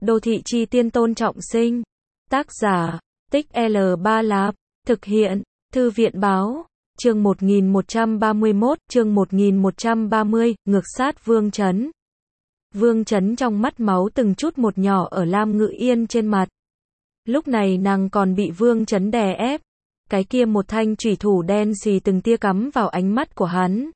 Đô thị chi tiên Tôn Trọng Sinh. Tác giả, Tích L Ba Lạp. Thực hiện, Thư viện báo. Chương 1131, chương 1130, ngược sát Vương Chấn. Vương Chấn trong mắt máu từng chút một nhỏ ở Lam Ngự Yên trên mặt. Lúc này nàng còn bị Vương Chấn đè ép. Cái kia một thanh chủy thủ đen xì từng tia cắm vào ánh mắt của hắn.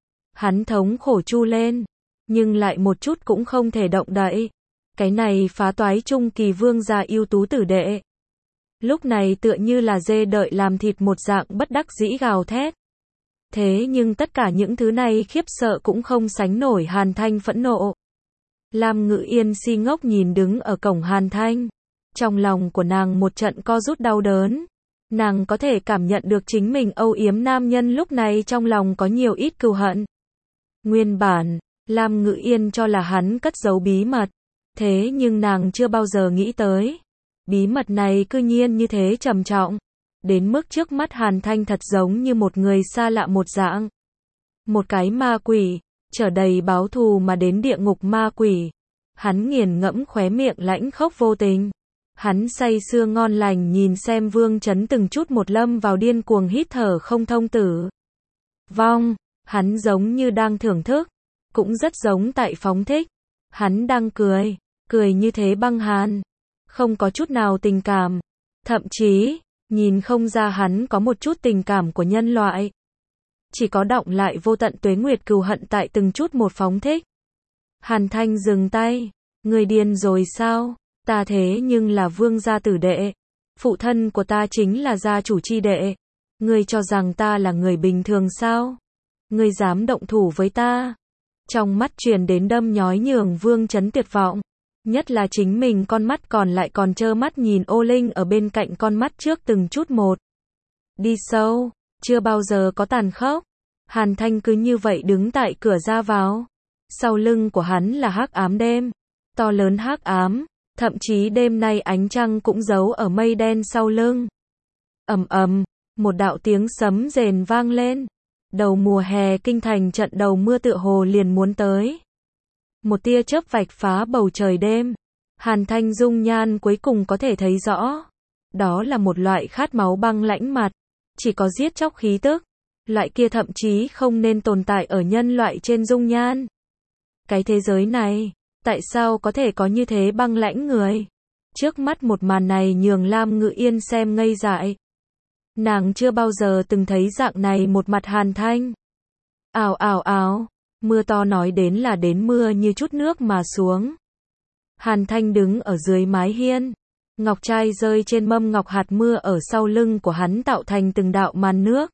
Hắn thống khổ chu lên, nhưng lại một chút cũng không thể động đậy. Cái này phá toái trung kỳ vương gia ưu tú tử đệ. Lúc này tựa như là dê đợi làm thịt một dạng bất đắc dĩ gào thét. Thế nhưng tất cả những thứ này khiếp sợ cũng không sánh nổi Hàn Thanh phẫn nộ. Lam Ngự Yên si ngốc nhìn đứng ở cổng Hàn Thanh. Trong lòng của nàng một trận co rút đau đớn. Nàng có thể cảm nhận được chính mình âu yếm nam nhân lúc này trong lòng có nhiều ít cừu hận. Nguyên bản, Lam Ngự Yên cho là hắn cất giấu bí mật. Thế nhưng nàng chưa bao giờ nghĩ tới. Bí mật này cư nhiên như thế trầm trọng. Đến mức trước mắt Hàn Thanh thật giống như một người xa lạ một dạng. Một cái ma quỷ, chở đầy báo thù mà đến địa ngục ma quỷ. Hắn nghiền ngẫm khóe miệng lãnh khốc vô tình. Hắn say sưa ngon lành nhìn xem Vương Chấn từng chút một lâm vào điên cuồng hít thở không thông tử vong. Hắn giống như đang thưởng thức, cũng rất giống tại phóng thích. Hắn đang cười, cười như thế băng hàn, không có chút nào tình cảm. Thậm chí, nhìn không ra hắn có một chút tình cảm của nhân loại. Chỉ có đọng lại vô tận tuế nguyệt cừu hận tại từng chút một phóng thích. Hàn Thanh dừng tay, người điên rồi sao? Ta thế nhưng là vương gia tử đệ. Phụ thân của ta chính là gia chủ chi đệ. Ngươi cho rằng ta là người bình thường sao? Ngươi dám động thủ với ta? Trong mắt truyền đến đâm nhói nhường Vương Chấn tuyệt vọng. Nhất là chính mình con mắt còn lại còn trơ mắt nhìn Ô Linh ở bên cạnh con mắt trước từng chút một. Đi sâu, chưa bao giờ có tàn khốc. Hàn Thanh cứ như vậy đứng tại cửa ra vào. Sau lưng của hắn là hắc ám đêm. To lớn hắc ám. Thậm chí đêm nay ánh trăng cũng giấu ở mây đen sau lưng. Ầm ầm, một đạo tiếng sấm rền vang lên. Đầu mùa hè kinh thành trận đầu mưa tựa hồ liền muốn tới. Một tia chớp vạch phá bầu trời đêm. Hàn Thanh dung nhan cuối cùng có thể thấy rõ. Đó là một loại khát máu băng lãnh mặt. Chỉ có giết chóc khí tức. Loại kia thậm chí không nên tồn tại ở nhân loại trên dung nhan. Cái thế giới này, tại sao có thể có như thế băng lãnh người? Trước mắt một màn này nhường Lam Ngự Yên xem ngây dại. Nàng chưa bao giờ từng thấy dạng này một mặt Hàn Thanh. Ào ào ào, mưa to nói đến là đến mưa như chút nước mà xuống. Hàn Thanh đứng ở dưới mái hiên. Ngọc trai rơi trên mâm ngọc hạt mưa ở sau lưng của hắn tạo thành từng đạo màn nước.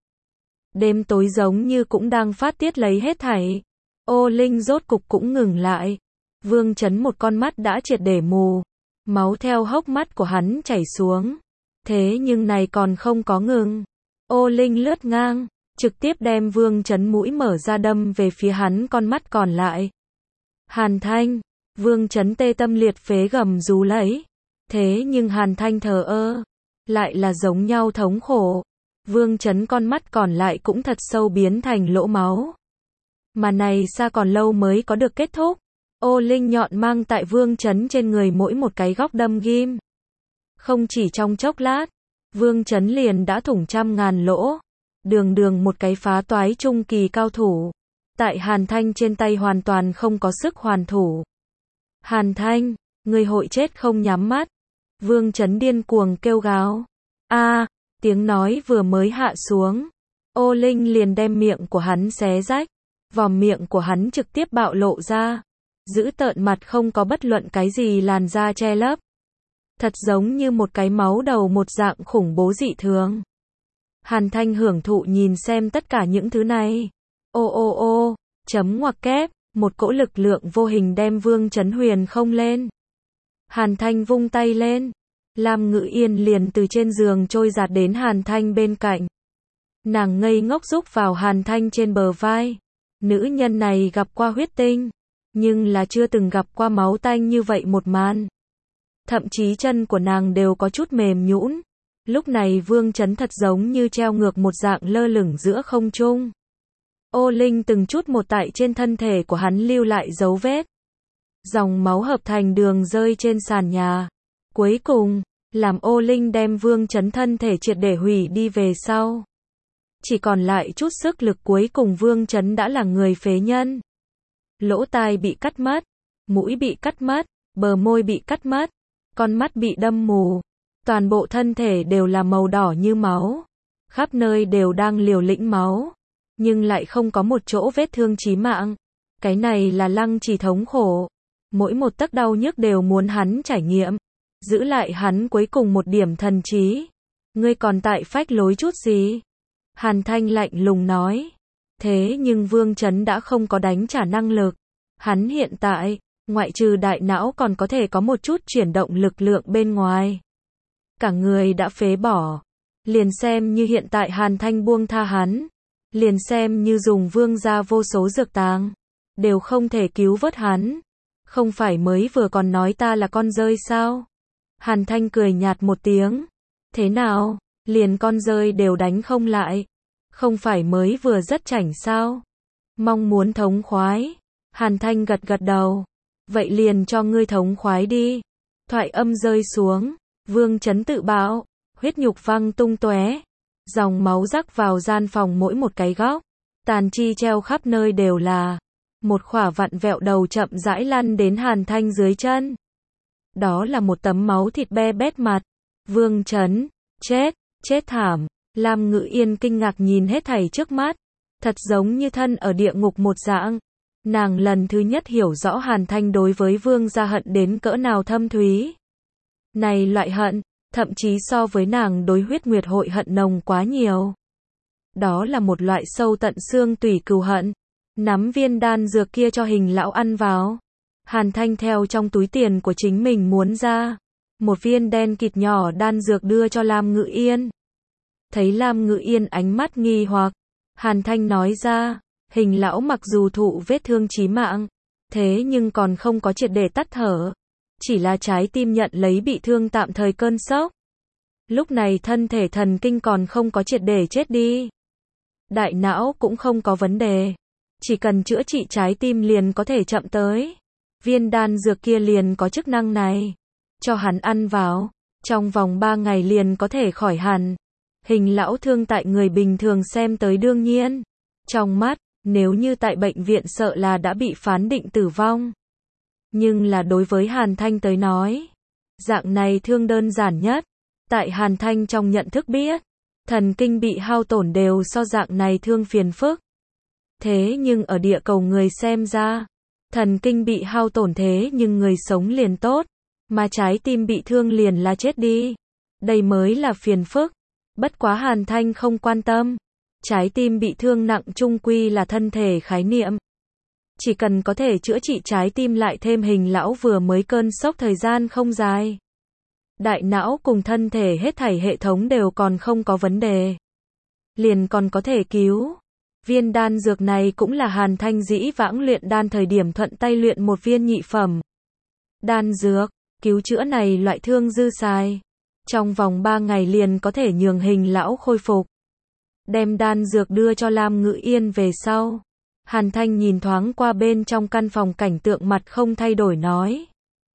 Đêm tối giống như cũng đang phát tiết lấy hết thảy. Ô Linh rốt cục cũng ngừng lại. Vương Chấn một con mắt đã triệt để mù. Máu theo hốc mắt của hắn chảy xuống. Thế nhưng này còn không có ngừng. Ô Linh lướt ngang, trực tiếp đem Vương Chấn mũi mở ra đâm về phía hắn con mắt còn lại. Hàn Thanh, Vương Chấn tê tâm liệt phế gầm rú lấy. Thế nhưng Hàn Thanh thờ ơ, lại là giống nhau thống khổ. Vương Chấn con mắt còn lại cũng thật sâu biến thành lỗ máu. Mà này xa còn lâu mới có được kết thúc. Ô Linh nhọn mang tại Vương Chấn trên người mỗi một cái góc đâm ghim. Không chỉ trong chốc lát, Vương Chấn liền đã thủng trăm ngàn lỗ. Đường đường một cái phá toái trung kỳ cao thủ. Tại Hàn Thanh trên tay hoàn toàn không có sức hoàn thủ. Hàn Thanh, người hội chết không nhắm mắt. Vương Chấn điên cuồng kêu gào. A, tiếng nói vừa mới hạ xuống. Ô Linh liền đem miệng của hắn xé rách. Vòm miệng của hắn trực tiếp bạo lộ ra. Giữ tợn mặt không có bất luận cái gì làn da che lấp. Thật giống như một cái máu đầu một dạng khủng bố dị thường. Hàn Thanh hưởng thụ nhìn xem tất cả những thứ này. Ô ô ô, chấm ngoặc kép, một cỗ lực lượng vô hình đem Vương Chấn huyền không lên. Hàn Thanh vung tay lên. Lam Ngự Yên liền từ trên giường trôi giạt đến Hàn Thanh bên cạnh. Nàng ngây ngốc rúc vào Hàn Thanh trên bờ vai. Nữ nhân này gặp qua huyết tinh. Nhưng là chưa từng gặp qua máu tanh như vậy một màn. Thậm chí chân của nàng đều có chút mềm nhũn. Lúc này Vương Chấn thật giống như treo ngược một dạng lơ lửng giữa không trung. Ô Linh từng chút một tại trên thân thể của hắn lưu lại dấu vết. Dòng máu hợp thành đường rơi trên sàn nhà. Cuối cùng, làm ô linh đem Vương Chấn thân thể triệt để hủy đi về sau. Chỉ còn lại chút sức lực cuối cùng Vương Chấn đã là người phế nhân. Lỗ tai bị cắt mất, mũi bị cắt mất, bờ môi bị cắt mất, con mắt bị đâm mù. Toàn bộ thân thể đều là màu đỏ như máu. Khắp nơi đều đang liều lĩnh máu. Nhưng lại không có một chỗ vết thương chí mạng. Cái này là Lăng Trì thống khổ. Mỗi một tấc đau nhức đều muốn hắn trải nghiệm. Giữ lại hắn cuối cùng một điểm thần trí. Ngươi còn tại phách lối chút gì? Hàn Thanh lạnh lùng nói. Thế nhưng Vương Chấn đã không có đánh trả năng lực. Hắn hiện tại, ngoại trừ đại não còn có thể có một chút chuyển động lực lượng bên ngoài. Cả người đã phế bỏ. Liền xem như hiện tại Hàn Thanh buông tha hắn. Liền xem như dùng Vương gia vô số dược tàng. Đều không thể cứu vớt hắn. Không phải mới vừa còn nói ta là con dơi sao? Hàn Thanh cười nhạt một tiếng. Thế nào? Liền con dơi đều đánh không lại. Không phải mới vừa rất chảnh sao? Mong muốn thống khoái. Hàn Thanh gật gật đầu. Vậy liền cho ngươi thống khoái đi. Thoại âm rơi xuống. Vương Chấn tự bạo. Huyết nhục văng tung tóe. Dòng máu rắc vào gian phòng mỗi một cái góc. Tàn chi treo khắp nơi đều là. Một khỏa vặn vẹo đầu chậm rãi lăn đến Hàn Thanh dưới chân. Đó là một tấm máu thịt be bét mặt. Vương Chấn, chết thảm. Lam Ngự Yên kinh ngạc nhìn hết thảy trước mắt. Thật giống như thân ở địa ngục một dạng. Nàng lần thứ nhất hiểu rõ Hàn Thanh đối với Vương gia hận đến cỡ nào thâm thúy. Này loại hận, thậm chí so với nàng đối Huyết Nguyệt hội hận nồng quá nhiều. Đó là một loại sâu tận xương tủy cừu hận. Nắm viên đan dược kia cho Hình lão ăn vào. Hàn Thanh theo trong túi tiền của chính mình muốn ra. Một viên đen kịt nhỏ đan dược đưa cho Lam Ngự Yên. Thấy Lam Ngự Yên ánh mắt nghi hoặc. Hàn Thanh nói ra. Hình lão mặc dù thụ vết thương chí mạng. Thế nhưng còn không có triệt để tắt thở. Chỉ là trái tim nhận lấy bị thương tạm thời cơn sốc. Lúc này thân thể thần kinh còn không có triệt để chết đi. Đại não cũng không có vấn đề. Chỉ cần chữa trị trái tim liền có thể chậm tới. Viên đan dược kia liền có chức năng này. Cho hắn ăn vào. Trong vòng 3 ngày liền có thể khỏi hẳn. Hình lão thương tại người bình thường xem tới đương nhiên. Trong mắt, nếu như tại bệnh viện sợ là đã bị phán định tử vong. Nhưng là đối với Hàn Thanh tới nói. Dạng này thương đơn giản nhất. Tại Hàn Thanh trong nhận thức biết. Thần kinh bị hao tổn đều so dạng này thương phiền phức. Thế nhưng ở địa cầu người xem ra. Thần kinh bị hao tổn thế nhưng người sống liền tốt. Mà trái tim bị thương liền là chết đi. Đây mới là phiền phức. Bất quá Hàn Thanh không quan tâm. Trái tim bị thương nặng chung quy là thân thể khái niệm. Chỉ cần có thể chữa trị trái tim lại thêm Hình lão vừa mới cơn sốc thời gian không dài. Đại não cùng thân thể hết thảy hệ thống đều còn không có vấn đề. Liền còn có thể cứu. Viên đan dược này cũng là Hàn Thanh dĩ vãng luyện đan thời điểm thuận tay luyện một viên nhị phẩm. Đan dược, cứu chữa này loại thương dư xài. Trong vòng 3 ngày liền có thể nhường Hình lão khôi phục. Đem đan dược đưa cho Lam Ngự Yên về sau. Hàn Thanh nhìn thoáng qua bên trong căn phòng cảnh tượng mặt không thay đổi nói.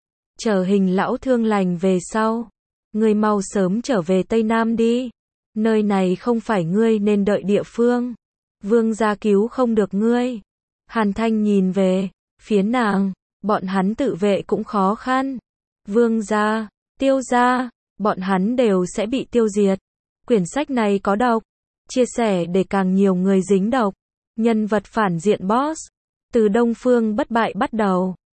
Chờ Hình lão thương lành về sau. Ngươi mau sớm trở về Tây Nam đi. Nơi này không phải ngươi nên đợi địa phương. Vương gia cứu không được ngươi. Hàn Thanh nhìn về phía nàng. Bọn hắn tự vệ cũng khó khăn. Vương gia, Tiêu gia, bọn hắn đều sẽ bị tiêu diệt. Quyển sách này có độc. Chia sẻ để càng nhiều người dính độc. Nhân vật phản diện boss. Từ Đông Phương bất bại bắt đầu.